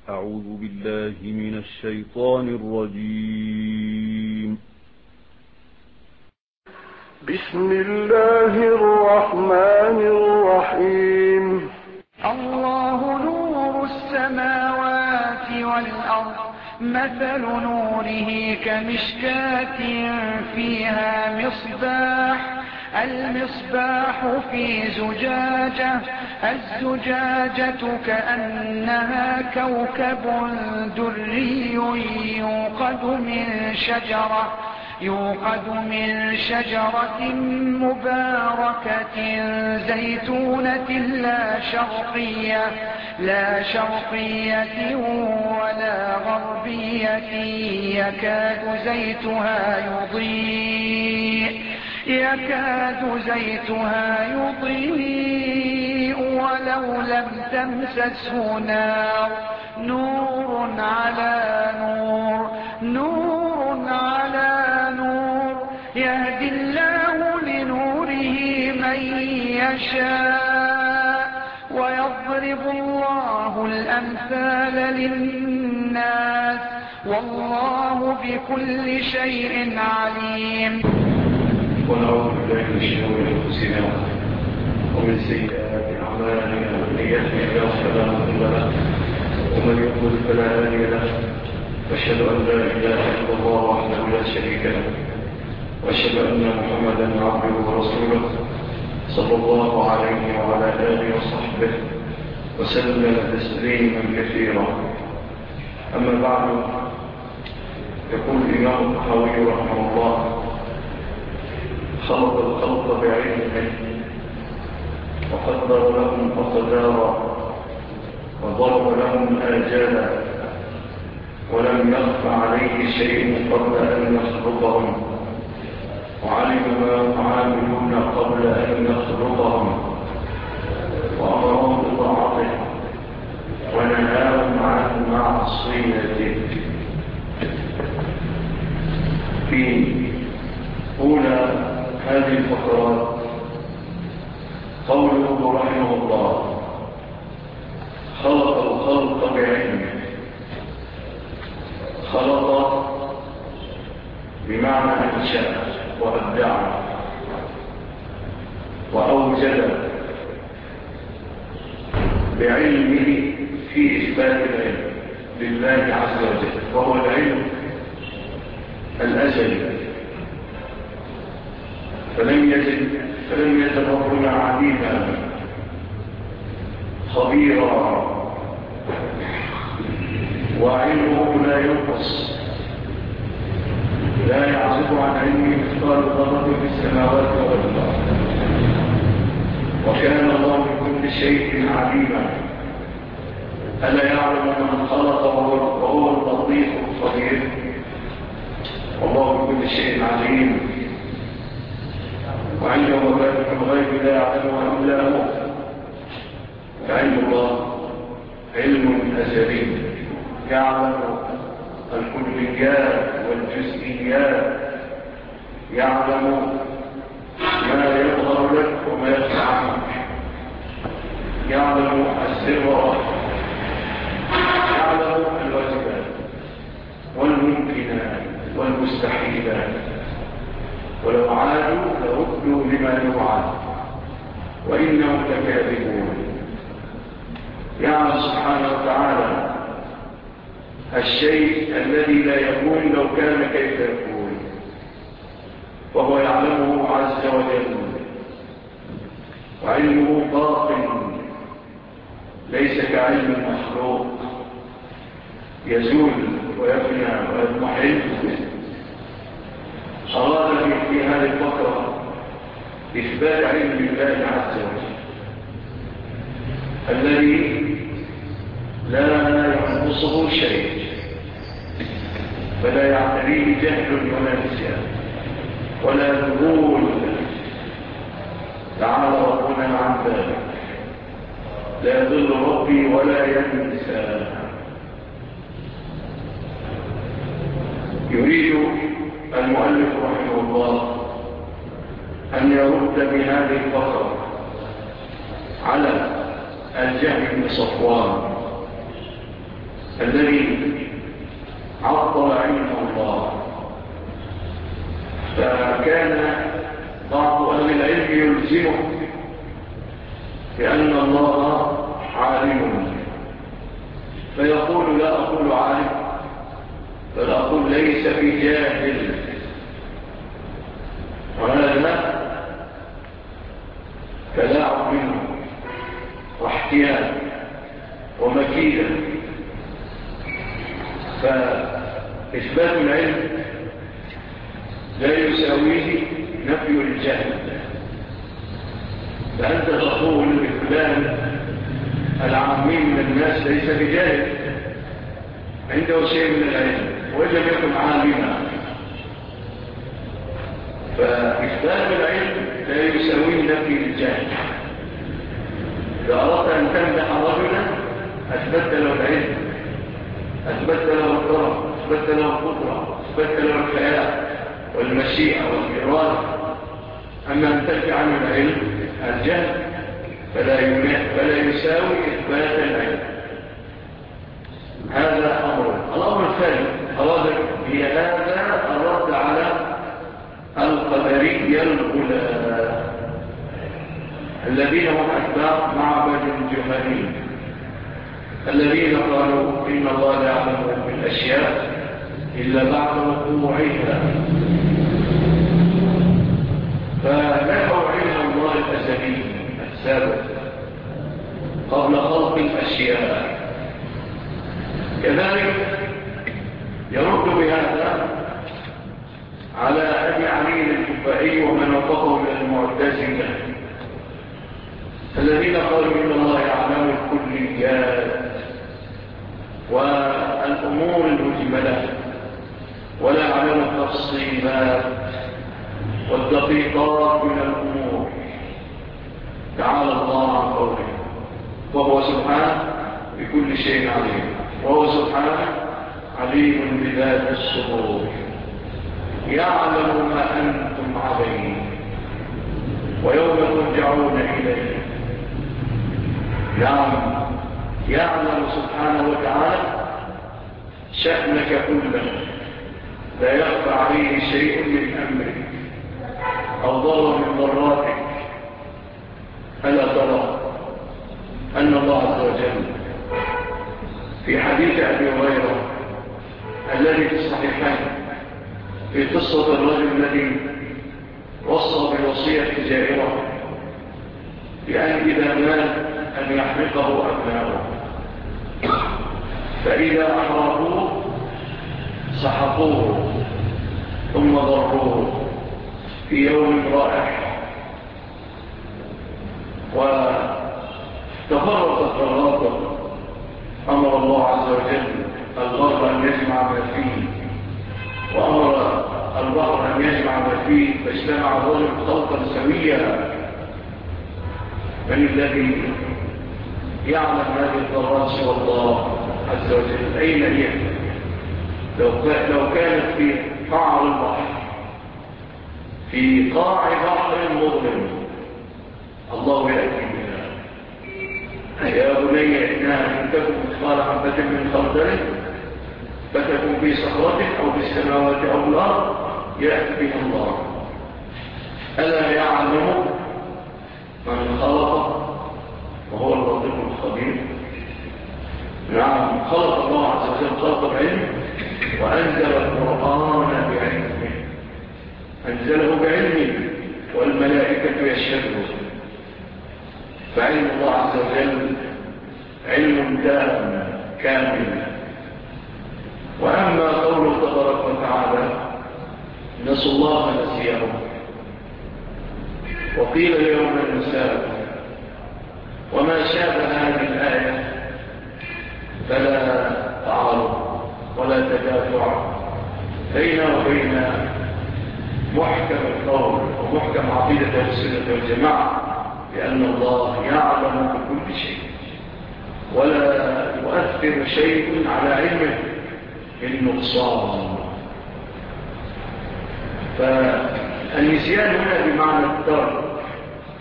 أعوذ بالله من الشيطان الرجيم. بسم الله الرحمن الرحيم. الله نور السماوات والأرض، مثل نوره كمشكاة فيها مصباح، المصباح في زجاجة، الزجاجة كأنها كوكب دري يوقد من شجرة مباركة زيتونة لا شرقية ولا غربية، يكاد زيتها يضيء ولو لم تمسسه نار، نور على نور، يهدي الله لنوره من يشاء، ويضرب الله الأمثال للناس، والله بكل شيء عليم. ونعوذ بالله من شرور أنفسنا ومن سيئات أعمالنا، من يهده الله فلا مضل له ومن يضلل فلا هادي له، وأشهد أن لا إله إلا الله وحده لا شريك له، وأشهد أن محمدا عبده ورسوله صلى الله عليه وعلى آله وصحبه وسلم تسليما كثيرا. أما بعد، يقول الإمام الطحاوي رحمه الله: خلق الخلق بعلمه وقدر لهم أقدارا وضرب لهم آجالا، ولم يخف عليه شيء قبل أن يخلقهم، وعلم ما يعاملون قبل أن يخلقهم، وأمرهم بطاعته ونهاهم عن معصيته. في أولى هذه الفقرات قوله رحمه الله: خلق الخلق بعلمه. خلق بمعنى أنشأ وأبدع وأوجد، بعلمه في إثبات العلم لله عز وجل، وهو العلم الأزلي. فلم يزل ربنا عليما خبيرا، وعلمه لا ينقص، لا يعزب عن علمه مثقال ذرة في السماوات والأرض، وكان الله بكل شيء عليما. ألا يعلم من خلق وهو اللطيف الخبير؟ والله بكل شيء عليم، وعنده مفاتيح الغيب لا يعلمها إلا هو. فعلم الله علم أزلي، يعلم الكليات والجزئيات، يعلم ما يظهر لك وما يخفى عنك، يعلم السر، يعلم الواجبات والممكنات والمستحيلات، ولو عادوا لردوا لما يوعد وإنهم لكاذبون. يعلم سبحانه وتعالى الشيء الذي لا يكون لو كان كيف يكون، وهو يعلمه عز وجل، وعلمه باطن ليس كعلم المخلوق يزول ويفنى ويضمحل. أراد في هذه الفقرة إثبات علم الله عز وجل الذي لا ينقصه شيء، فلا يعتريه جهل ولا نسيان ولا ذهول. تعالى ربنا عن ذلك، لا يضل ربي ولا ينسى. يريد المؤلف رحمه الله أن يرد بهذه الفقرة على الجهم بن صفوان الذي عطل علم الله. فكان بعض أهل العلم يلزمه بأن الله عالم، فيقول لا أقول عالم بل أقول ليس بجاهل. وهذا تلاعب منه واحتيال ومكيدة. فإثبات العلم لا يساويه نفي الجهل. فأنت تقول لفلان العامي من الناس ليس بجاهل، عنده شيء من العلم وإن لم يكن عالما. فإثبات العلم لا يساويه نفي الجهل. إذا أردت أن تمدح رجلا أثبت له العلم، أثبت له الكرم، أثبت له القدرة، أثبت له الحياة والمشيئة والإرادة. أما أن تنفي عنه العلم الجهل فلا يساوي إثبات العلم. هذا أمر. الأمر الثاني أراد بهذا الرد على القدرية الغلاة الذين هم أتباع معبد الجهني، الذين قالوا إن الله لا يعلم بالأشياء إلا بعد وقوعها، فنفوا علم الله الأزلي السابق قبل خلق الأشياء. كذلك يرد بهذا على أبي علي الكفائي ومن وفقه من المعتزلة الذين قالوا إن الله يعلم الكليات والأمور المجملة ولا يعلم التفصيلات والدقيقات من الأمور. تعالى الله عن قوله وهو سبحانه بكل شيء عليم، وهو سبحانه عليم بذات الصدور، يعلم ما أنتم عليه ويوم ترجعون إليه. يعلم سبحانه وتعالى شأنك كله، لا يخفى عليه شيء من أمرك أو ضر من ضراتك. ألا ترى أن الله عز وجل في حديث أبي هريرة الذي في الصحيحين في قصة الرجل الذي وصى بالوصية جائرة بأن إذا مات أن يحرقه أبناؤه، فإذا أحرقوه سحقوه ثم ضروه في يوم رائح، وتفرقت الرابط. أمر الله عز وجل الغرب أن يجمع ما فيه، وأمر البحر أن يجمع ما فيه، فاجتمع الرجل خلقا سويا. من الذي يعلم هذه الضرات سوى الله عز وجل؟ أين هي؟ لو كانت في قعر البحر، في قاع بحر مظلم، الله يأتي بها. يا بني إنها إن تكن مثقال حبة من خردل فتكن في صخرة أو في السماوات أو الأرض يأتي بها الله. ألا يعلم من خلق وهو اللطيف الخبير؟ نعم، خلق الله عز وجل خلق العلم وأنزل القرآن بعلمه، أنزله بعلمه والملائكة يشهدون. فعلم الله عز وجل علم تام كامل. وأما قوله تبارك وتعالى نسوا الله نسيهم، وقيل اليوم ننساهم، وما شابه هذه الآية فلا تعارض ولا تدافع بيننا وبين محكم القول ومحكم عقيدة السنة والجماعة بأن الله يعلم بكل شيء ولا يؤثر شيء على علمه بالنقصان. فالنسيان هنا بمعنى الترك.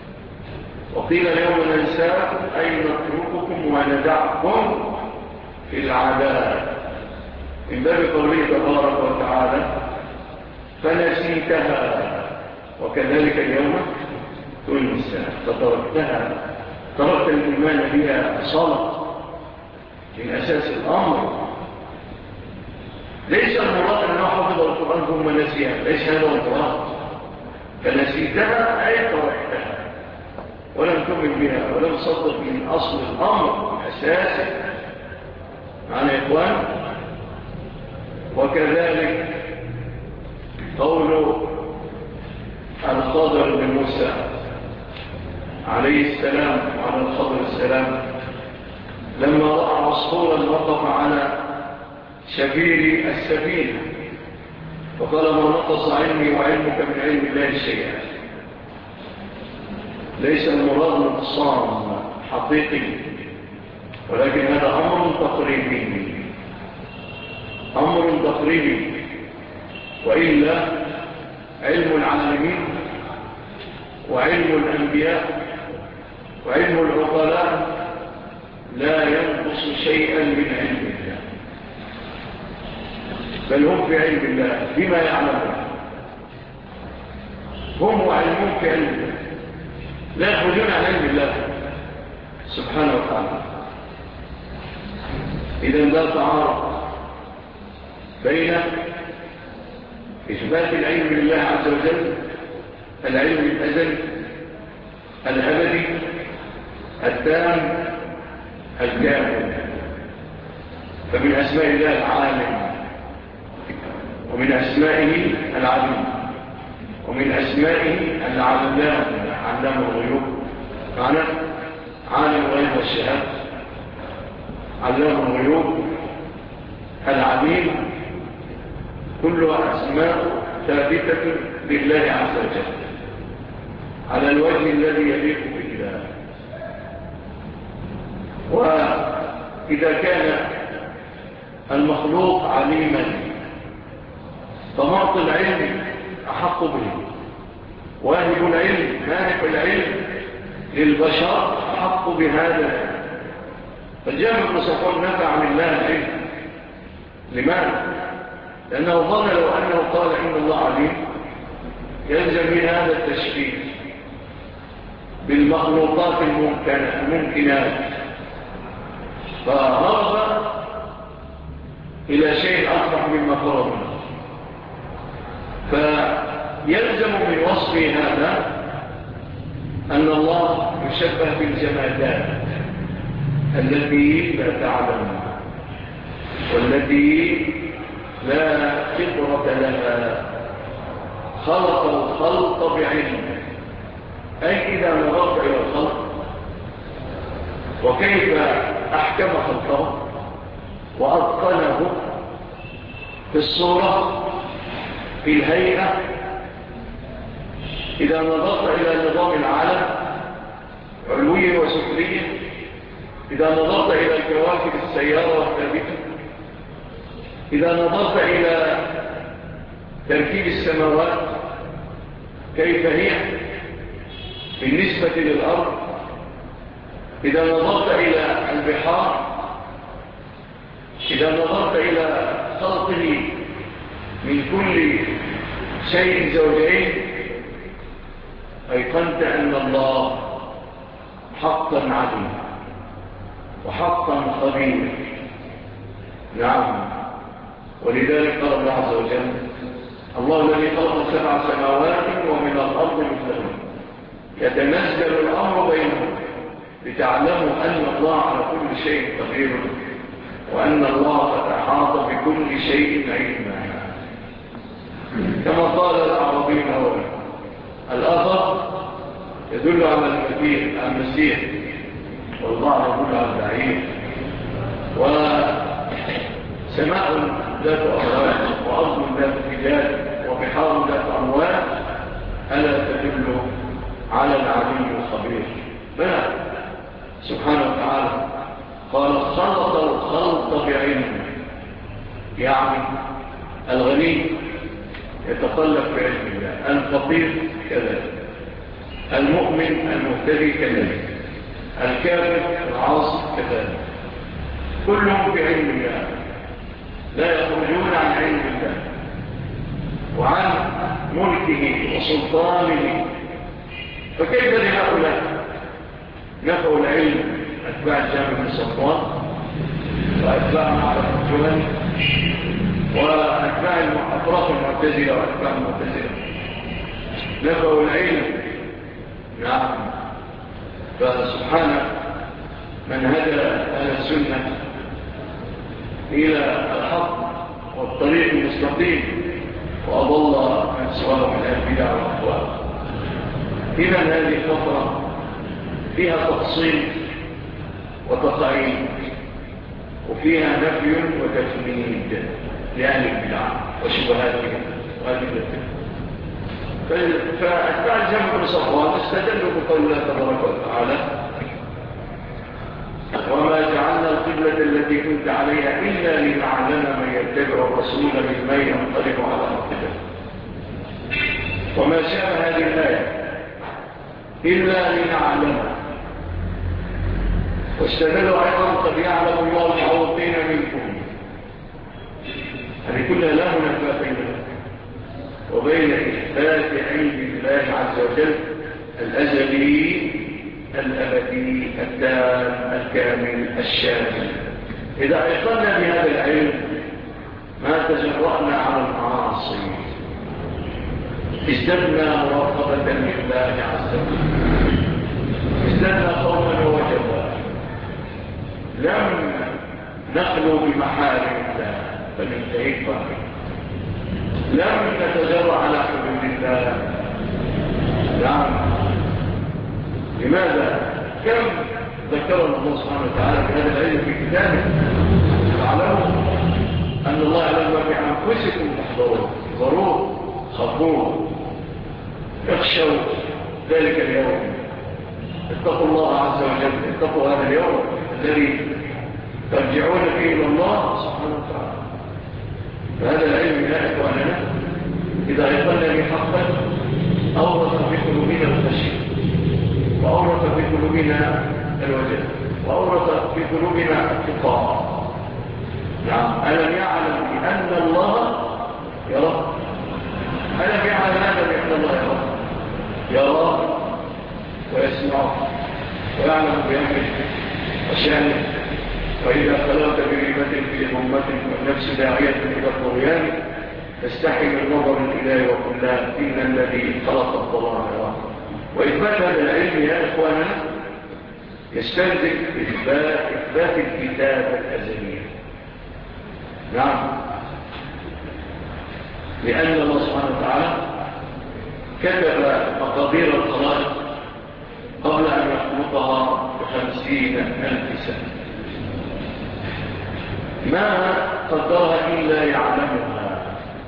وقيل اليوم ننساكم أي نترككم وندعكم في العادات من باب قوله تبارك وتعالى فنسيتها وكذلك اليوم تنسى فتركتها، تركت الإيمان بها صلاة من أساس الأمر. ليس المراد أنه حفظ القرآن ثم نسيها، ليس هذا المراد. فنسيتها أي تركتها ولم تؤمن بها ولم تصدق من أصل الأمر من أساسه. معنى يا إخوان. وكذلك قول الخضر بن موسى عليه السلام وعلى الخضر السلام لما رأى عصفورا وقف على شبير السفينة فقال ما نقص علمي وعلمك من علم الله شيئا. ليس المراد نقصان حقيقي، ولكن هذا أمر تقريبي، أمر تقريبي. وإلا علم العالمين وعلم الأنبياء وعلم العقلاء لا ينقص شيئا من علم الله، بل هم في علم الله بما يعلمون. هم وعلمون في علم الله، لا يخرجون عن علم الله سبحانه وتعالى. إذن لا تعارض بين إثبات العلم لله عز وجل، العلم الأزلي الأبدي التام الكامل. فمن أسماء الله العالم، ومن أسمائه العليم، ومن أسمائه العلام، علام الغيوب، معنى عالم الغيب والشهادة، علام الغيوب، العليم، كلها أسماء ثابتة لله عز وجل على الوجه الذي يليق بالله. وإذا كان المخلوق عليما فمعطي العلم أحق به، واهب العلم ماهب العلم للبشر أحق بهذا. فالجامع بن صفوان نفى عن الله العلم. لماذا؟ لأنه ظن لو أنه قال إن الله عليم يلزم من هذا التشبيه بالمخلوقات الممكنات، فهرب إلى شيء أصبح مما فرض منه. فيلزم من وصف هذا أن الله يشبه بالجمادات التي لا تعلم والتي لا فطرة لها، خلق الخلق بعلم. أي إذا نظرت إلى الخلق وكيف أحكم خلقه وأتقنه في الصورة في الهيئة، إذا نظرت إلى نظام العالم علوية وسفلية، إذا نظرت إلى الكواكب السيارة والثابتة، إذا نظرت إلى تركيب السماوات كيف هي بالنسبة للأرض، إذا نظرت إلى البحار، إذا نظرت إلى خلقه من كل شيء زوجين، أيقنت أن الله حقا عليم وحقا خبير. نعم. ولذلك قال الله عز وجل الله الذي خلق 7 سماوات ومن الأرض مثلهم يتنزل الأمر بينهم لتعلموا أن الله على كل شيء قدير وأن الله قد أحاط بكل شيء علما. كما قال الأعرابي الأول الأثر يدل على المسيح والبعض يدل على البعير، وسماء ذات أموال وأرض ذات رجال وبحار ذات أموال ألا تدل على العليم الخبير. بلى سبحانه وتعالى قال خلق الخلق بعلم، يعني الغني يتطلب بعلم الله، الفقير كذلك، المؤمن المهتدي كذلك، الكافر العاصي كذلك. كلهم في علم الله، لا يخرجون عن علم الله وعن ملكه وسلطانه. فكيف لهؤلاء نفعوا العلم أتباع جامع بن صفوان وأتباع معرفة الجهني وأتباع أطراف المعتزلة وأتباع المعتزلة نفعوا العلم؟ نعم. فسبحانه من هدى أهل السنة إلى الحق والطريق المستقيم وأضل من سواهم الأنبياء والأخوات. إذا هذه الفترة فيها تفصيل وتقعيد وفيها نفي وتفنيد لأهل البدع وشبهاتهم وأدلتهم. فأتباع جامع بن صفوان استدلوا بقول الله تبارك وتعالى: وما جعلنا القبلة التي كنت عليها إلا لنعلم من يتبع الرسول ممن ينقلب على عقبه. وما شاء هذه الآية إلا لنعلم. واستدلوا أيضا: قد يعلم الله المعوقين منكم. هذه كلها لا منافاة بينها وبين إثبات علم الله عز وجل الأزلي الأبدي التام الكامل الشامل. إذا أيقنا بهذا العلم ما تجرأنا على المعاصي، ازددنا مراقبة لله عز وجل، ازددنا خوفا ووجبا، لم نخلو بمحارم الله بل انتهيت بها، لم نتجرأ على حدود الله. نعم. لماذا؟ كم ذكرنا الله سبحانه وتعالى بهذا العلم في كتابه. تعلموا أن الله يعلم ما في أنفسكم تحضرون، ضرور خافون، اخشوا ذلك اليوم، اتقوا الله عز وجل، اتقوا هذا اليوم الذي ترجعون فيه إلى الله سبحانه وتعالى. فهذا العلم يا إخواننا إذا أيقنا بحقا أورث في قلوبنا الخشية، وأورث في قلوبنا الوجل، وأورث في قلوبنا التقى. نعم. ألم يعلم بأن الله يرى؟ ألم يعلم هذا بأن الله يرى ويسمع ويعلم بأمره وشأنه. وإذا خلوت بريبة في ضمة والنفس داعية إلى الطغيان فاستحي من نظر الإله وقل لا إن الذي خلق الظلام يرى. وإثبات هذا العلم يا إخواننا يستلزم إثبات الكتاب الأزلية. نعم. لأن الله سبحانه وتعالى كتب مقادير الخلائق قبل أن يخلقها ب50,000 سنة، ما قدرها إلا يعلمها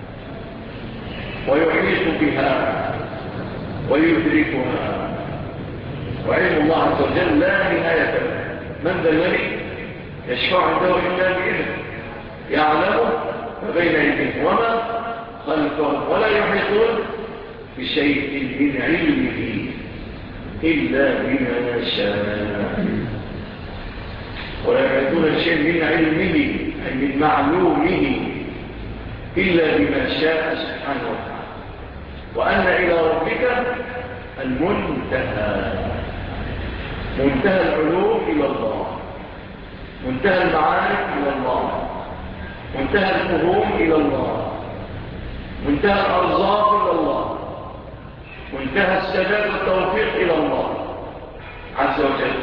ويحيط بها ويدركها. وعلم الله عز وجل لا نهاية له. من ذا الذي يشفع عنده إلا بإذنه، يعلم ما بين أيديهم وما خلفهم ولا يحيطون بشيء من علمه إلا بما شاء. ولا يحيطون بشيء من علمه أي من معلومه إلا بما شاء سبحانه وتعالى. وأن إلى ربك المنتهى، منتهى العلوم إلى الله، منتهى المعارف إلى الله، منتهى الفهوم إلى الله، منتهى الأرزاق إلى الله، منتهى السداد والتوفيق إلى الله عز وجل.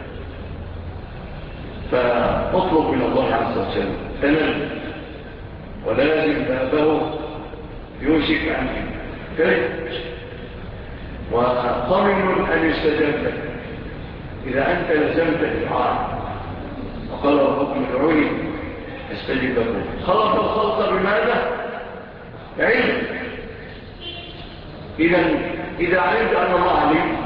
فاطلب من الله عز وجل تنل ولازم بابه يوشك أن كيف وطمن أن يستجاب لك إذا أنت لزمت الدعاء. وقال ربكم ادعوني استجب لكم. خلق الخلق بماذا؟ علم. إذا علمت أن الله عليم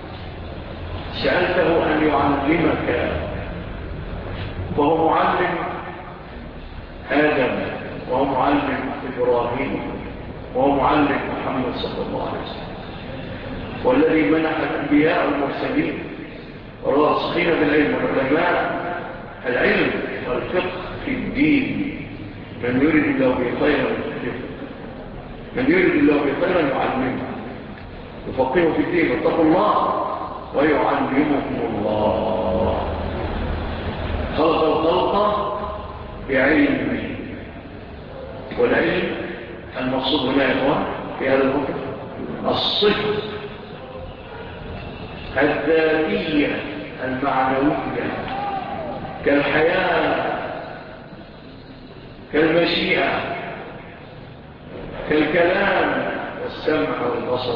سألته أن يعلمك، وهو معلم آدم، وهو معلم إبراهيم، وهو معلم محمد صلى الله عليه وسلم، والذي منح الأنبياء والمرسلين والراسخين بالعلم والعلماء العلم الفقه في الدين. من يريد الله به خيرا من يريد الله به خيرا يعلمه يفقهه في الدين. واتقوا الله ويعلمكم الله. خلق الخلق بعلمه، والعلم المقصود هنا يا إخوان في هذا الحكم الصفة الذاتية المعنوية كالحياة كالمشيئة كالكلام والسمع والبصر.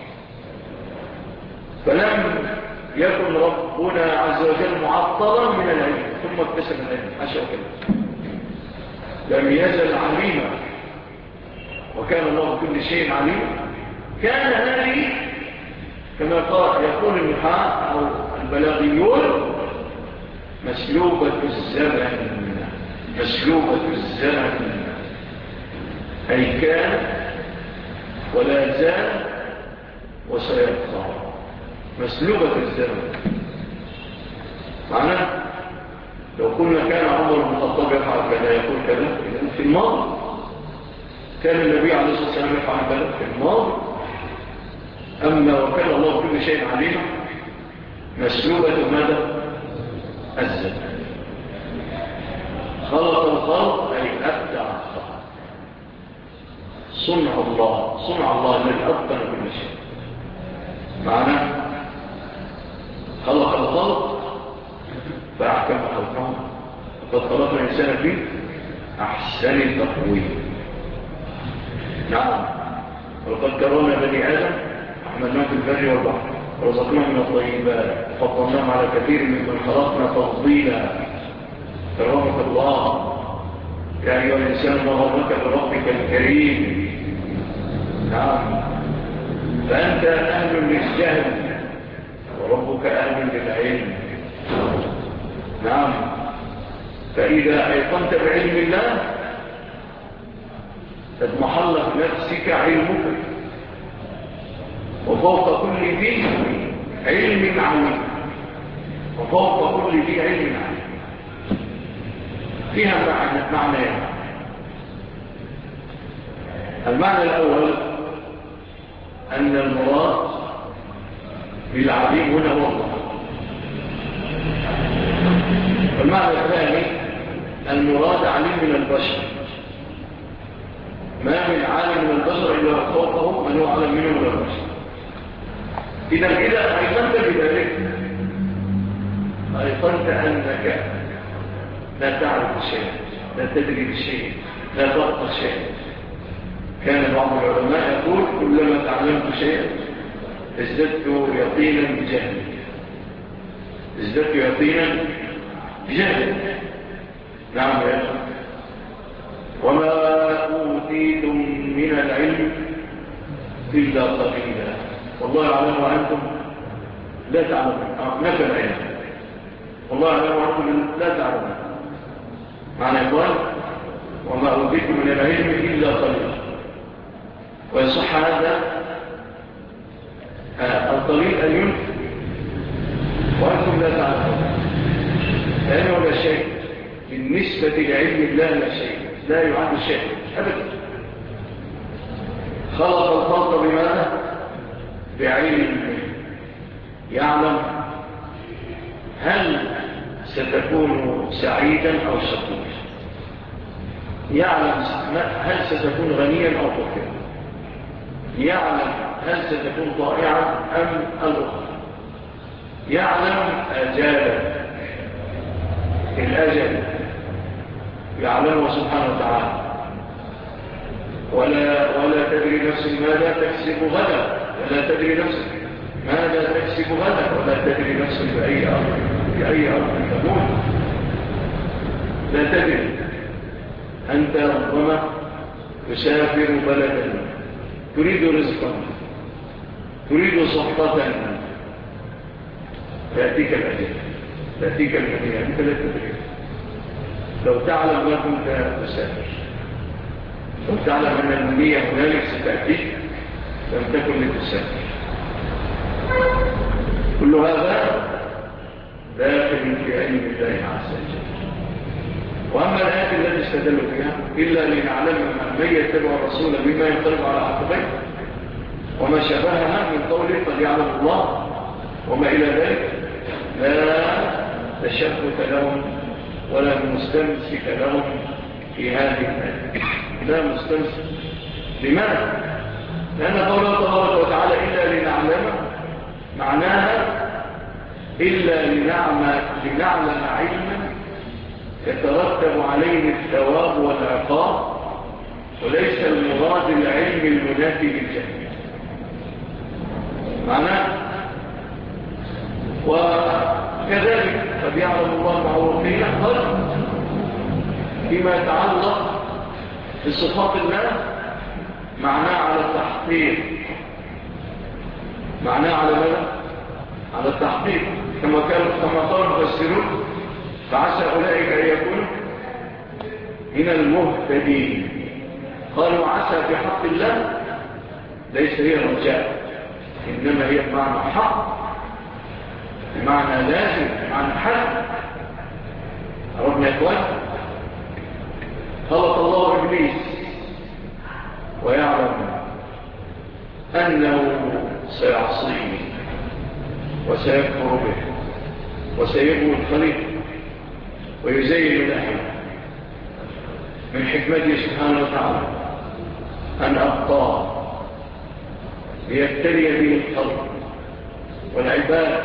فلم يكن ربنا عز وجل معطلا من العلم ثم اكتسب العلم حاشا وكلا. لم يزل عليما، وكان الله بكل شيء عليما. كان هذه كما قال يقول النحاة أو البلاغيون مسلوبة الزمن. مسلوبة الزمن أي كان ولا زال وسيبقى. مسلوبة الزمن معناه لو قلنا كان عمر بن الخطاب يفعل كذا يقول كذا في الماضي، كان النبي عليه الصلاة والسلام يفعل كذا في الماضي. أما وكان الله كل شيء عليما مسلوبة ماذا؟ الزمن. خلق الخلق أي أبدع الخلق. صنع الله الذي أتقن كل شيء. معناه خلق الخلق فأحكم خلقه. وقد خلق الإنسان فيه أحسن تقويم. نعم. ولقد كرمنا بني آدم حملناهم في البر والبحر ورزقناهم من الطيبات وفضلناهم على كثير ممن خلقنا تفضيلا. كرمك الله يا أيها الإنسان ما غرك بربك الكريم. نعم. فأنت أهل للجهل وربك أهل للعلم. نعم. فإذا أيقنت بعلم الله تضمحل في نفسك علمك، وفوق كل ذي علم عليم. وفوق كل ذي علم عليم فيها معنى. المعنى الأول أن المراد بالعليم هنا هو الله. والمعنى الثاني المراد عليم من البشر. ما من عالم من البشر إلا فوقه من هو عالم منه من البشر. إذا أيقنت بذلك أيقنت أنك لا تعرف شيء، لا تدري بشيء، لا تفقه شيء. كان بعض العلماء يقول كلما تعلمت شيئا ازددت يقينا بجهل. ازددت يقينا بجهل. نعم يا أخي. وما أوتيتم من العلم إلا قليلا والله يعلم وأنتم لا تعلمون. نفى العلم والله يعلم وأنتم لا تعلمون. معنى يقول وما أوتيتم من العلم إلا قليلا. ويصح هذا القليل أن ينفي وأنتم لا تعلمون، لأنه لا شيء بالنسبة لعلم الله. لا شيء، لا يعد شيء أبدا. خلق الخلق بماذا؟ بعلم. يعلم هل ستكون سعيدا أو شقيا، يعلم هل ستكون غنيا أو فقيرا، يعلم هل ستكون ضائعا أم الأخرى، يعلم أجالك الأجل يعلمه سبحانه وتعالى. ولا تدري نفس ماذا تكسب غدا، ولا تدري نفس ماذا تكسب غدا، ولا تدري نفس بأي أرض تموت. لا تدري. أنت ربما تسافر بلدا تريد رزقا، تريد صحبة، تأتيك الأجل، تأتيك المدينة، أنت لا تدري. لو تعلم ما كنت تسافر، لو تعلم أن المنية هنالك ستأتيك لم تكن لتسافر. كل هذا داخل في علم الله عز وجل. استدلوا فيها إلا لنعلم من يتبع الرسول مما ينقلب على عقبيه وما شبهها من قوله قد يعلم الله وما إلى ذلك لا تشبك لهم ولا مستمسك لهم في هذه الآية. لا مستمسك. لماذا؟ لأن قوله تبارك وتعالى إلا لنعلم معناها إلا لنعلم علما يترتب عليه الثواب والعقاب وليس المراد العلم المنافي للجهل معناه. وكذلك قد يعلم الله معروفين قد فيما يتعلق بصفات الله معناه على التحقيق. معناه على ماذا؟ على التحقيق كما قال المفسرون فعسى أولئك أن يكونوا من المهتدين. قالوا عسى في حق الله ليس هي رجاء إنما هي بمعنى حق بمعنى لازم بمعنى حق. عرفنا يا إخوان؟ خلق الله إبليس ويعلم أنه سيعصيه وسيكفر به وسيبغي الخليقة ويزين له من حكمته سبحانه وتعالى أن أبقاه ليبتلي به الخلق والعباد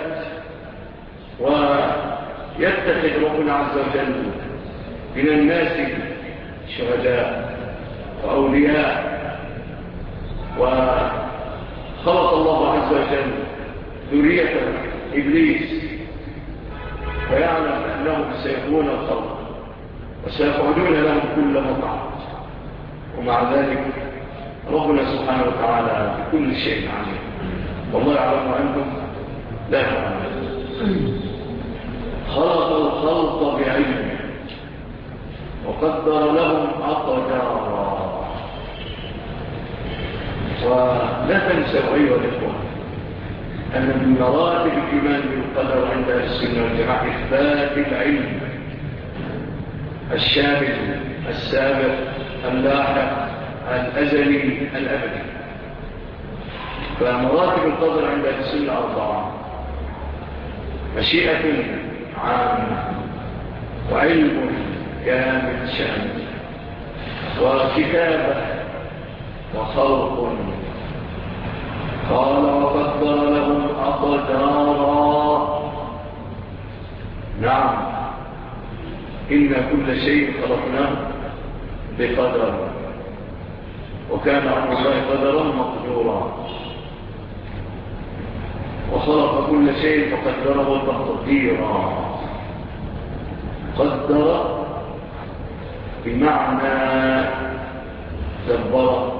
ويتخذ ربنا عز وجل من الناس شهداء وأولياء. وخلق الله عز وجل ذرية إبليس ويعلم أنهم سيكون الخلق وسيقعدون لهم كل مطعم ومع ذلك ربنا سبحانه وتعالى بكل شيء عليم والله يعلم أنهم لا يعلمون. خلق الخلق بعلمه وقدر لهم أقدارا. ولا تنسوا أيها الإخوة أن من مراتب الإيمان بالقدر عند السنة والجماعة إثبات العلم الشامل السابق اللاحق الأزلي الأبدي. فمراتب القدر عند السنة 4: مشيئة عامة وعلم كامل شامل وكتابة وخلق. قال وقدر لهم أقدارا. نعم إن كل شيء خلقناه بقدر وكان أمر الله قدرا مقدورا. وخلق كل شيء فقدره تقديرا. قدر بمعنى دبر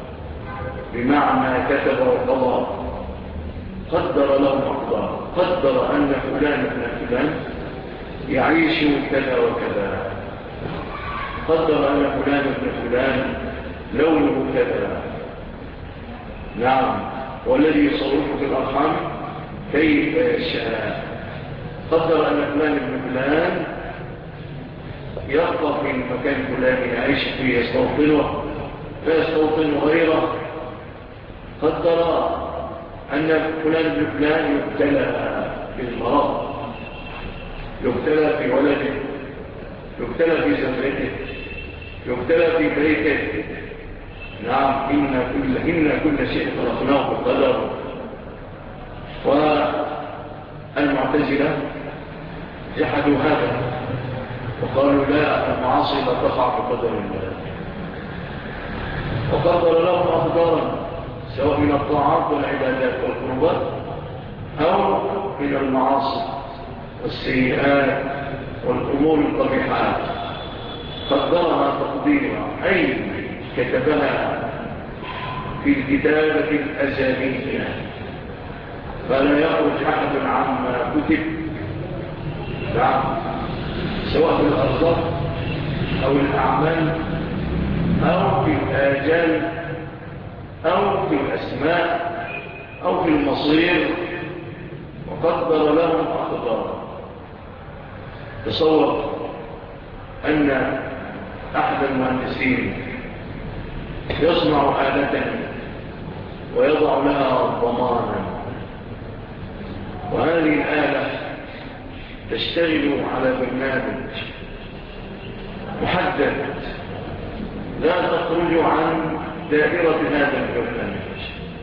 بمعنى كتب وقضى. قدر لهم أقدار. قدر أن فلان ابن فلان يعيش كذا وكذا. قدر أن فلان ابن فلان لونه كذا. نعم والذي يصرفه في الأرحام كيف يشاء. قدر أن فلان ابن فلان يرقى في المكان فلان يعيش فيه يستوطنه لا يستوطن غيره. قدر أن فلان ابن فلان يبتلى بالمرض يبتلى في ولده يبتلى في زمرته يبتلى في بيته. نعم إن كل شيء خلقناه بقدر. والمعتزلة جحدوا هذا وقالوا لا المعاصي لا تقع بقدر الله. وقدر لهم أقدارا سواء من الطاعات والعبادات والقربات أو من المعاصي والسيئات والأمور القبيحات. قدرها تقديرا أي كتبها في الكتابة الأزلية فلا يخرج أحد عما كتب. نعم سواء في الأرزاق أو الأعمال أو في الآجال أو في الأسماء أو في المصير. وقدر لهم أقدارا. تصور أن أحد المهندسين يصنع آلة ويضع لها ضمانا، وهذه الآلة تشتغل على برنامج محدد لا تخرج عن دائرة هذا البرنامج.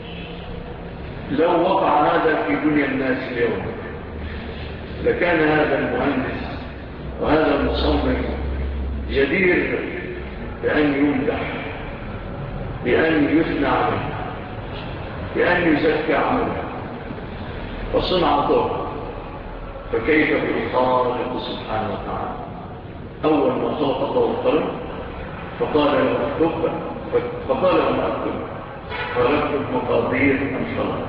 لو وقع هذا في دنيا الناس اليوم لكان هذا المهندس وهذا المصمم جدير بأن يمدح، بأن يثنى عليه، بأن يزكى عمله وصنع طرق. فكيف بالخالق سبحانه وتعالى؟ أول ما خلق الله القلم فقال له اكتب، فقال له اكتب، فاكتب مقادير الخلق،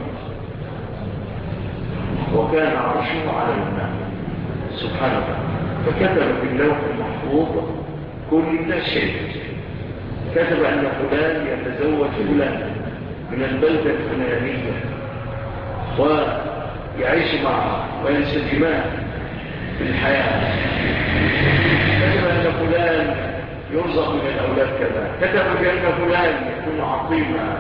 وكان عرشه على الماء سبحانه وتعالى. فكتب في اللوح المحفوظ كل شيء. كتب أن فلان يتزوج فلان من البلدة الفلانية ويعيش معه وينسجمان في الحياة. كتب أن فلان يرزق من الأولاد كذا. كتب بأن فلان يكون عظيما.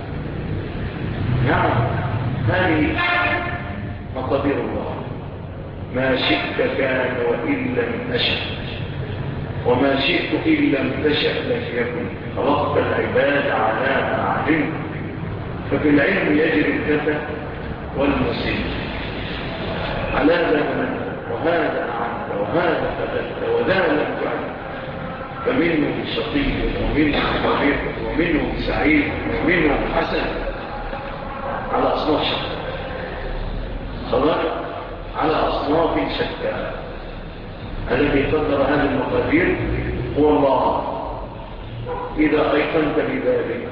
نعم، هذه مقادير الله. ما شئت كان وإن لم تشأ، وما شئت إن لم تشأ لم يكن. خلقت العباد على ما علمت، ففي العلم يجري الفتى والمسيء. على ذا وهذا أعنت وهذا فتت وذا لم تعلم. فمنهم شقي ومنهم صغير ومنهم سعيد ومنهم حسن، على أصناف شتى. خلاص، على أصناف شتى. الذي قدر هذه المقادير هو الله. إذا أيقنت بذلك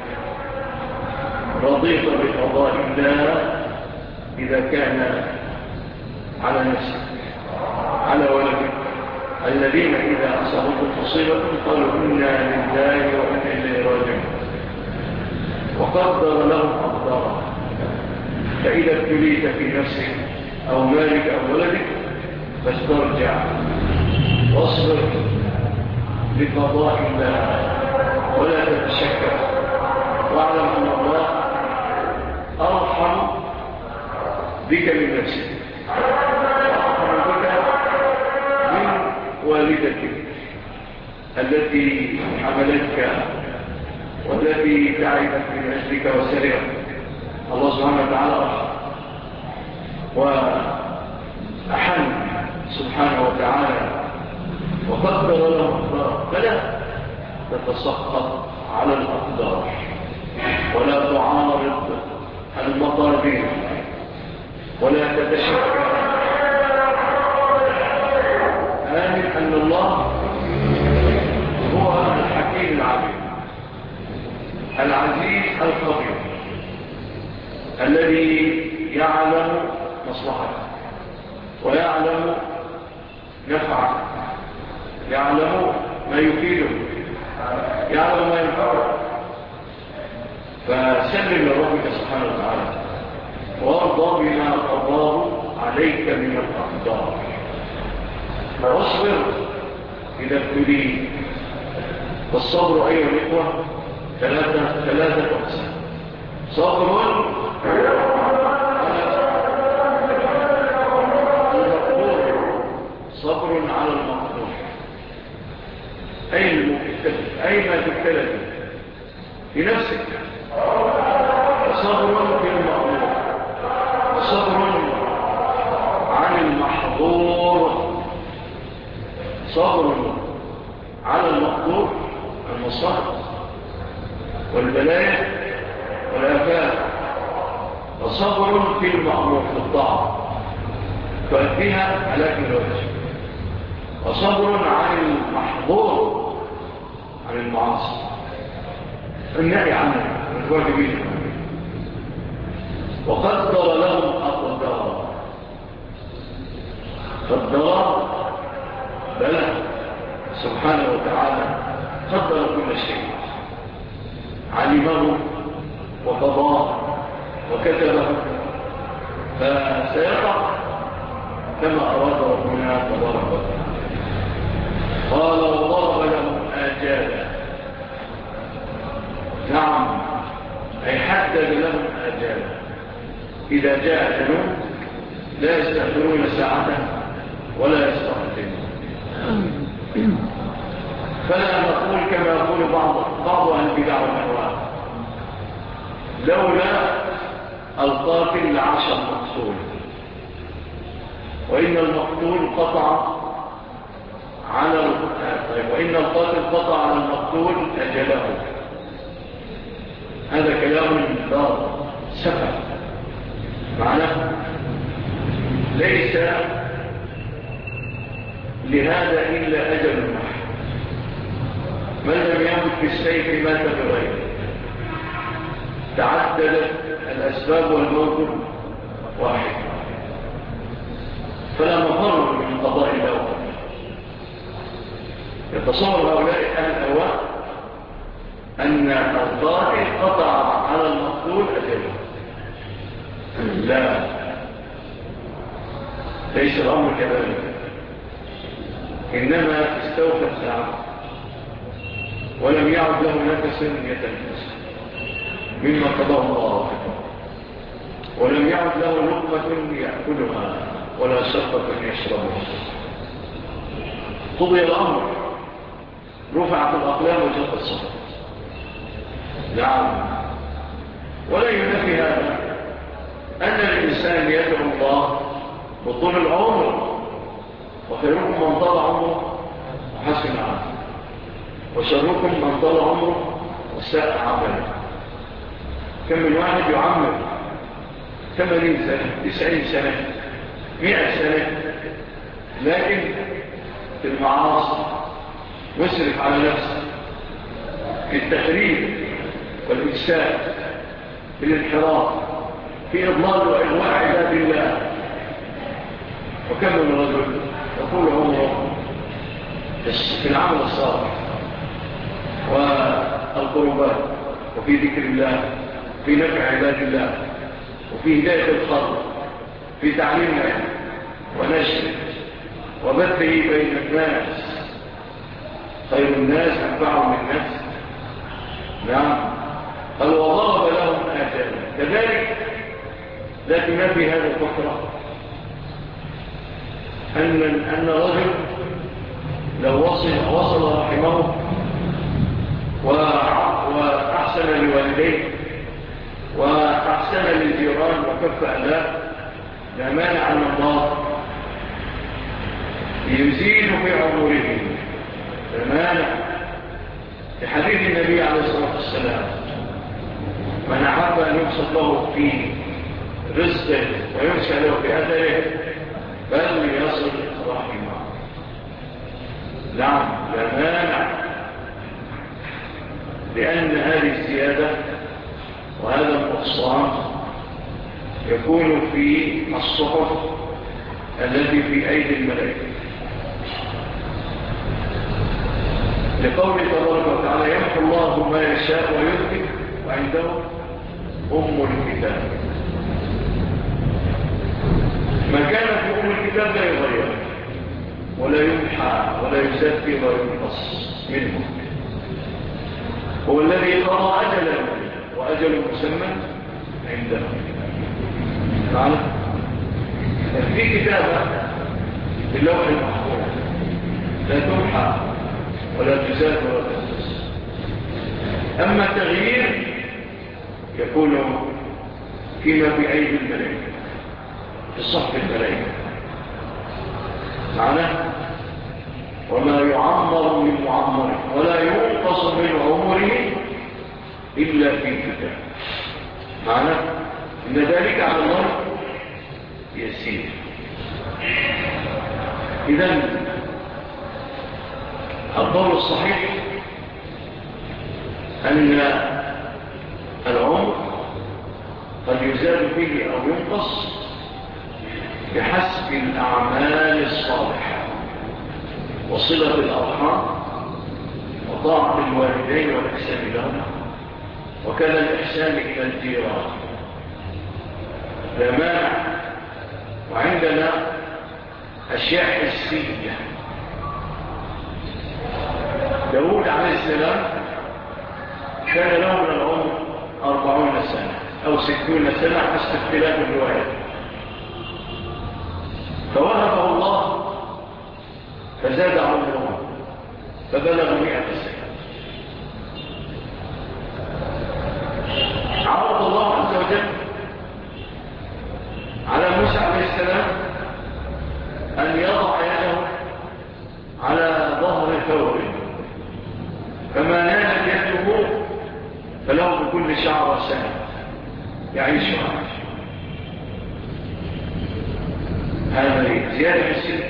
رضيت بقضاء الله إذا كان على نفسك، على ولدك، الذين إذا أصابتهم مصيبة قالوا إنا لله وإنا إليه راجعون، وقدر لهم أقدارا. فإذا ابتليت في نفسك أو مالك أو ولدك فاسترجع واصبر بقضاء الله ولا تتشكر، واعلم أن الله أرحم بك من نفسك، أرحم بك من والدتك التي حملتك والتي تعبت من أجلك وسرعت. الله سبحانه وتعالى أرحم وأحن سبحانه وتعالى وقدر له أقدار. فلا تتسخط على الأقدار ولا تعارض المقادير ولا تتشكى. آمن أن الله هو الحكيم العليم العزيز الخبير الذي يعلم مصلحته ويعلم نفعه، يعلم ما يفيده، يعلم ما ينفعه. فسلم لربك سبحانه وتعالى وارضى بما قضاه عليك من الأقدار، واصبر إذا ابتليت. والصبر أيها الإخوة ثلاثة أقسام: صبر صبر على المقدور، أي المبتلى، أي ما تبتلى في نفسك، وصبر في المقدور، وصبر عن المحظور. صبر على المقدور، المصائب والبلايا والآفات، وصبر في المأمور في الطاعة فأديها على كل وجه، وصبر عن المحظور، عن المعاصي، النهي عنه الواجبين. وقدر لهم أقدار. قدر بلى سبحانه وتعالى، قدر كل شيء، علمه وقضاه وكتبه، فسيقع كما أراد ربنا تبارك وتعالى. قال وضرب لهم آجالا نعم، أي حدد لهم آجالا. إذا جاء أجلهم لا يستأخرون ساعة ولا يستقدمون. فلا نقول كما يقول بعض أهل البدع والأهواء لولا القاتل لعاش المقتول، وإن المقتول قطع على وإن القاتل قطع على المقتول أجله. هذا كلام سفه، معناه ليس لهذا إلا أجل واحد. من لم يمت بالسيف مات بغيره. تعددت الأسباب والموت واحد، فلا مفر من قضاء الأول. يتصور هؤلاء الأهواء أن القاتل قطع على المقتول أجله. لا، ليس الأمر كذلك، إنما استوفى الساعة ولم يعد له نفس يتنفس مما قضاه الله عنه، ولم يعد له لقمة يأكلها ولا شربة يشربها. قضي الأمر، رفعت الأقلام وجاءت الصحة. نعم، ولا ينفي هذا أن الإنسان يدعو الله بطول العمر، وخيركم من طال عمره وحسن عمله، وشركم من طال عمره وساء عمله. كم من واحد يعمر 80 سنة 90 سنة 100 سنة، لكن في المعاصي مسرف على نفسه، في التخريب والإفساد، في الانحراف، في إضلال وإغواء عباد الله. وكم من رجل يقول عمره في العمل الصالح والقربات، وفي ذكر الله، في نفع عباد الله، وفي هداية الخلق، في تعليم العلم ونشره وبثه بين الناس. خير الناس أنفعهم للناس. نعم، قال وضرب لهم آجالا. كذلك لكن ما في هذا الفقرة أن رجل لو وصل رحمه وأحسن لوالديه وأحسن للجيران وكف أذاه، لا مانع أن الله يزيد في عمره. لا مانع، لحديث النبي عليه الصلاة والسلام: من أحب أن يبسط له في رزقه ويمسك له في أثره فليصل رحمه. نعم، لا مانع، لأن هذه الزيادة وهذا النقصان يكون في الصحف التي في أيدي الملائكة، لقوله تبارك وتعالى: يمحو الله ما يشاء ويثبت وعنده أم الكتاب. ما كان في أم الكتاب لا يغير ولا يمحى ولا يزكي ولا ينقص منه. هو الذي قضى أجلا وأجل مسمى عنده. تعالى في كتابة في اللوح المحفوظ لا تمحى ولا تزاد ولا تنقص. أما التغيير يكون فيما في أيدي الملائكة، في صحف الملائكة. معناه وما يعمر من معمر ولا ينقص من عمره إلا في كتاب. معناه إن ذلك على الله يسير. إذن القول الصحيح أن العمر قد يزاد فيه أو ينقص بحسب الأعمال الصالحة وصلة الأرحام وطاعة الوالدين والإحسان لهم، وكذا الإحسان إلى الجيران. لا مانع. وعندنا أشياء حسية. داود عليه السلام كان له من العمر 40 سنة أو 60 سنة حسب اختلاف الروايات، فوهبه الله فزاد عمره فبلغ 100 سنة. عرض الله عز وجل على موسى عليه السلام أن يضع يده على ظهر ثوبه، فما نالت يده فله بكل شعر سنة يعيش وعيش. هذا زيادة في السنة.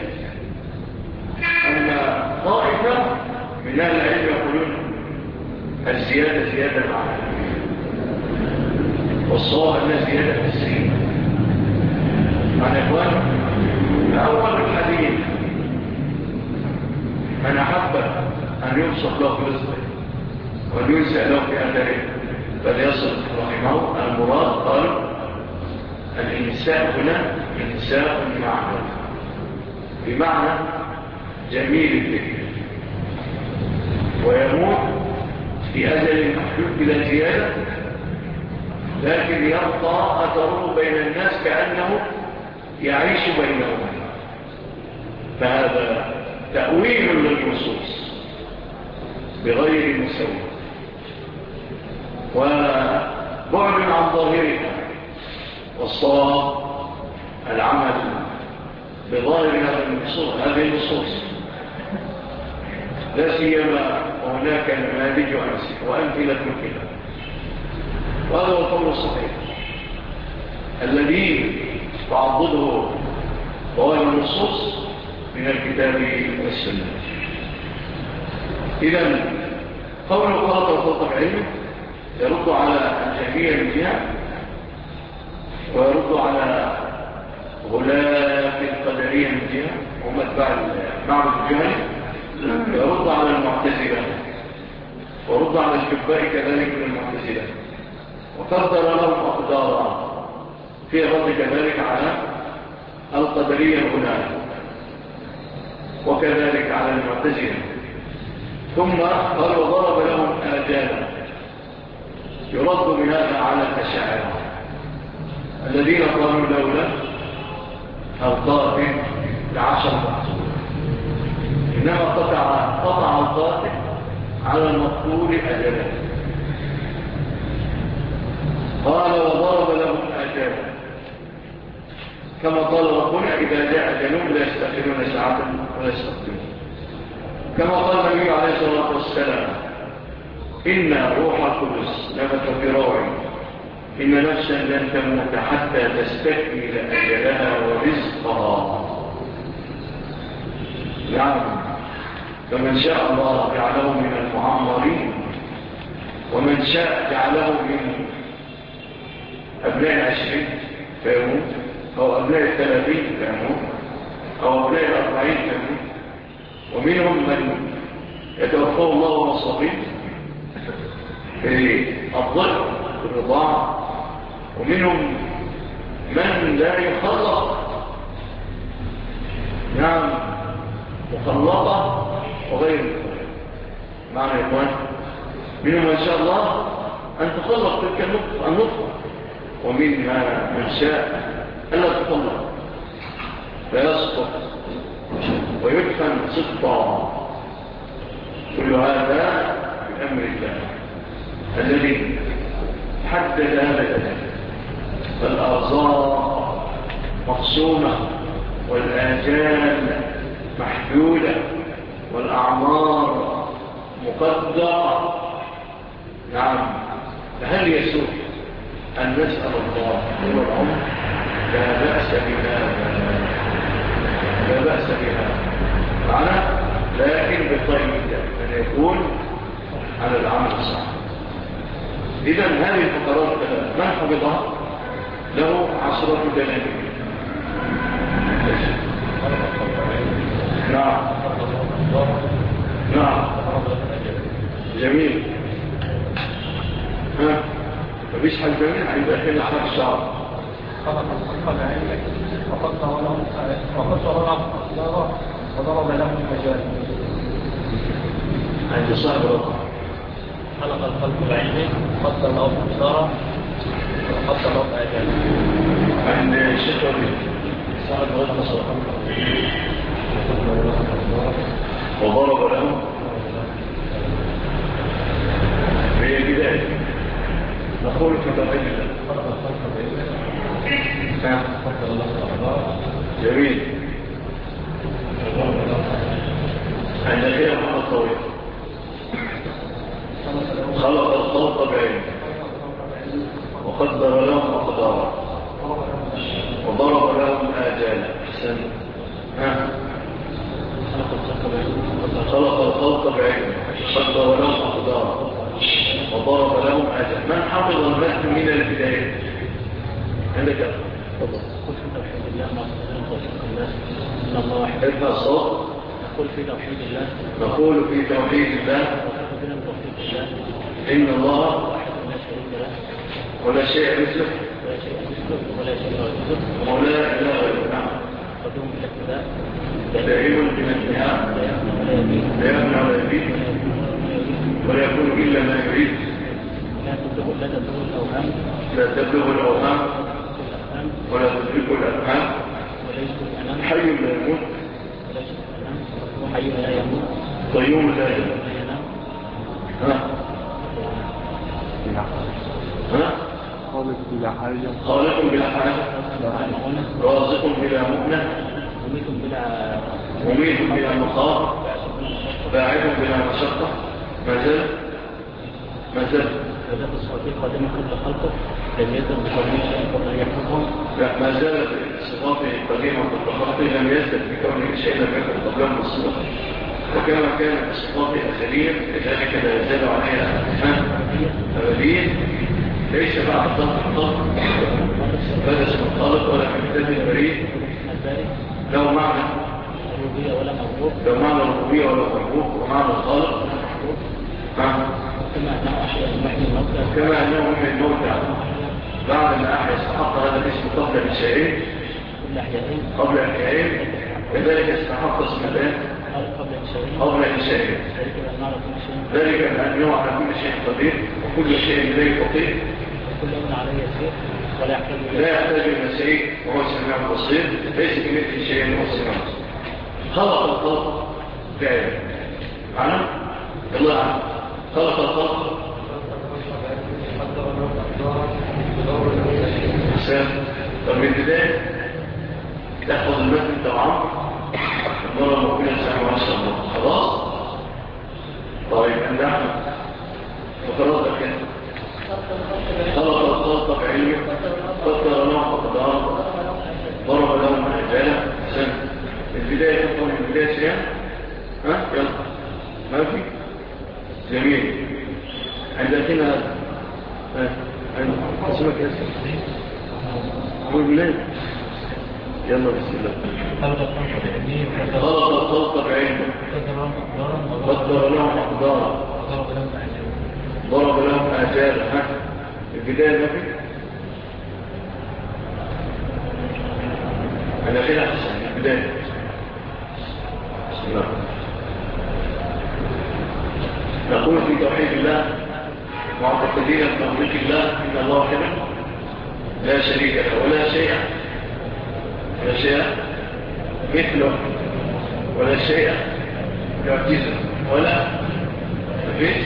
أما طائفة من أهل العلم يقولون الزيادة زيادة معنى، والصواب أنها زيادة في السنة. معنى إخوان، فأول الحديث من أحب أن يبسط له في رزقه وأن ينسى له في أثره فليصل رحمه. المراد قالوا الإنساء هنا إنساء معنى، بمعنى جميل الذكر، ويموت في أجل محدود بلا زيادة، لكن يبقى أثره بين الناس كأنه يعيش بينهم. فهذا تأويل للنصوص بغير مسوى وبعد عن ظاهرها، والصواب العمل بظاهر هذه النصوص، لا سيما وهناك نماذج وأمثلة كده. وهذا هو القول الصحيح الذي تعضده ظواهر النصوص من الكتاب والسنة. إذن قول قرأت وطلق علمه يرد على الجهمية من جهة، ويرد على غلاة القدرية من جهة هم اتباع معبد الجهل، يرد على المعتزلة، ورد على الكباء كذلك من المعتزلة، وقدر لهم أقدارا في الرد كذلك على القدرية الغلاة، وكذلك على المعتزلة. ثم قال وضرب لهم آجالا، يرد بهذا على الأشاعرة الذين قالوا لولا القاتل ل10 مقتول، إنما قطع القاتل على المقتول أجلا. قال وضرب لهم آجالا كما قال ربنا إذا جاء أجلهم لا يستأخرون ساعة ولا يستقدمون، كما قال النبي عليه الصلاة والسلام إن روح القدس نفث في روعي إن نفسا لن تموت حتى تستكمل أجلها ورزقها. نعم، فمن شاء الله جعله من المعمرين، ومن شاء جعله من أبناء 20 فيموت، أو أبناء 30 فيموت، أو أبناء 40 فيموت. ومنهم من يتوفاه الله وهو صغير في الضلع في الرضاعة، ومنهم من لا يخلق، نعم، مخلقة وغير مخلقة. معنى يا إخوان، منهم إن شاء الله أن تخلق تلك النطفة، ومنها من شاء ألا تخلق فيسقط ويدفن سقطا. كل هذا بأمر الله الذي حدد هذا الأجل. فالأرزاق مقسومة، والآجال محدودة، والأعمار مقدرة. نعم، فهل يسوء أن نسأل الله طول العمر؟ لا بأس بهذا، لا بأس بهذا معنى، لكن بالطيب أن يكون على العمل الصحيح. إذن هذه الفقرات من حفظها له 10 دلائل. نعم نعم، جميل. مفيش حاجة جميل هيبقى كده حاجة الشعر وضرب لهم المجال عند صاحب رقم خلق الخلق بعينه قدر الأرض بصارة وقدر الأرض أجاله. عند الشيخ وليد صار الغير مصر وضرب له هي بداية نقول في توحيد الله. جميل. عند خير محمد طويل خلق الخلق بعينه وقدر لهم أقدارا وضرب لهم آجالا. حسن. خلق الخلق بعينه وقدر لهم أقدارا وضرب لهم آجالا. من حفظ المتن من البداية؟ عندك تفضل. قل في توحيد الله ما استطيع توصيق الله إن الله واحد. ارفع الصوت. نقول في توحيد الله نقول في توحيد الله إن الله واحد لا شريك له ولا شيء مثله ولا شيء غيره ولا إله غيره. قدوم بالابتداء دائم بالانتهاء لا يمنع ولا يبيد ولا يكون إلا ما يريد. لا تبلغ الأوهام ولا تدرك الأفهام. حي لا يموت وحي لا يموت قيوم لا يموت. خالق بلا حاجة خالق بلا حاجة رازق بلا مؤنة مميت بلا مقام باعث بلا مشقة. ما زال وذات الصفات قادمة قبل خلقه لم يزل بكونه شيء قبل أن يحفظهم. لا ما زالت صفاته قديمة قبل خلقه لم يزل بكونه شيء لم يكن قبله مصدر. وكما كانت صفاته أزلية لذلك لا يزال عليها أبدية ليس بعد الخلق فلا اسم الخالق ولا حدث البريد له معنى ربوبية ولا مربوط لو معنى الربوبية ولا مربوط ومعنى الخالق كما أنه أحيى المحيي الموتى كما أنه من الموتى بعد ما أحيى استحق هذا الاسم قبل إنشائه قبل إحيائه كذلك استحق اسم الله قبل إنشائه ذلك أنه على كل شيء قدير وكل شيء إليه فقير لا يحتاج إلى شيء وهو السميع البصير ليس بمثل شيء وهو السميع البصير. خلق الخلق فعلا معنا الله عنه خلق الخلق حسان. طب من البداية تحفظ المتن طبعا المرة ممكن الساعة 10 خلاص. طيب عند أحمد فقراتك كده خلق الخلق بعلمه قدر لهم أقدار ضرب لهم رجالا. حسن. البداية تفضل من البداية شيئا. يلا ما في جميل. عندنا اسمك يا سيدي قول بالله. يلا بسم الله. خلق الخلق بعلمه قدر لهم أقدارا ضرب لهم آجالا. البداية ما في أنا كده أحسن البداية. بسم الله. نقول في توحيد الله معتقدين بتوحيد الله إن الله واحد لا شريك له ولا شيء مثله ولا شيء يعجزه ولا مفيش.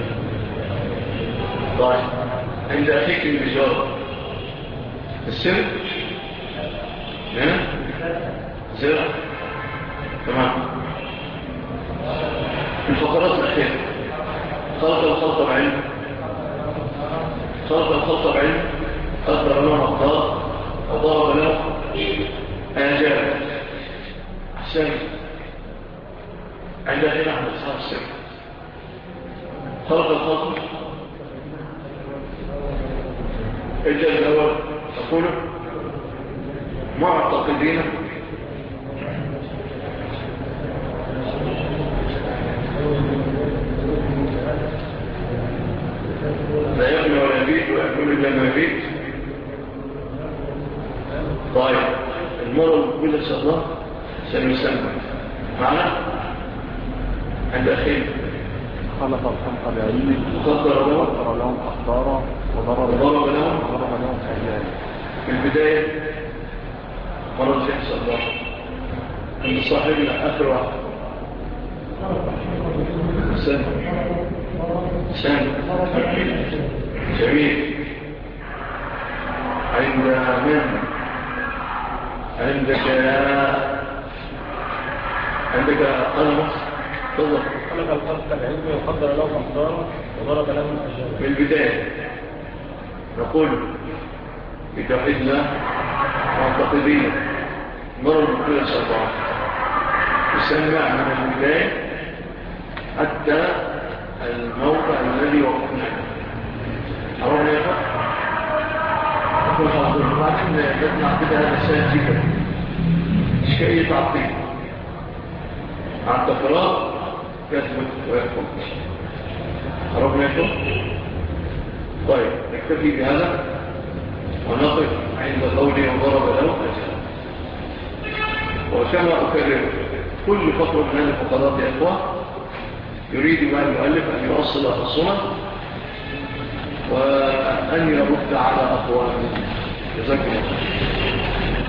طيب عند أخيك البشارة السر زرع تمام. الفقرات الأخيرة خلق الخلق بعلم قدر لهم أقدار وضرب لهم آجال. أحسن. عند أخينا أحمد صار السر خلق الخلق الجزء الأول أقوله معتقدين لا يبنى ولا يبيت ويأكل إلا ما يبيت. طيب المرة المقبلة إن شاء الله سنسمى معنا عند أخينا خلق الخلق بعلمه وقدر لهم أقدارا وضرب لهم أجالا. في البداية مرة الشيخ صلى الله عليه وسلم أن صاحبنا آخر واحد سنة جميل عند من؟ عندك قلم تفضل. خلق الخلق بعلمه وقدر لهم أقدارا وضرب لهم أجالا. في البداية نقول بتوحيدنا معتقدين مرة بكل صباح يسمع من البداية حتى الموقع الذي وقفنا عرفنا يا أخوة؟ نقول حاضر بعدين نطلع كده هذا السنة جدا مش كأي تعطيل مع التكرار يثبت ويحكم. عرفنا يا أخوة؟ طيب نكتفي بهذا ونقف عند قوله وضرب له أجلا. وكما أكرر كل فقرة من هذه الفقرات يا إخوة يريد مع المؤلف أن يوصل الصنع وأن يرد على أقوامه. جزاكم الله.